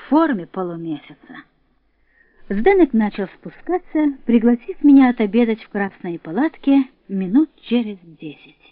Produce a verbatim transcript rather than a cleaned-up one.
в форме полумесяца. Сденек начал спускаться, пригласив меня отобедать в красной палатке минут через десять.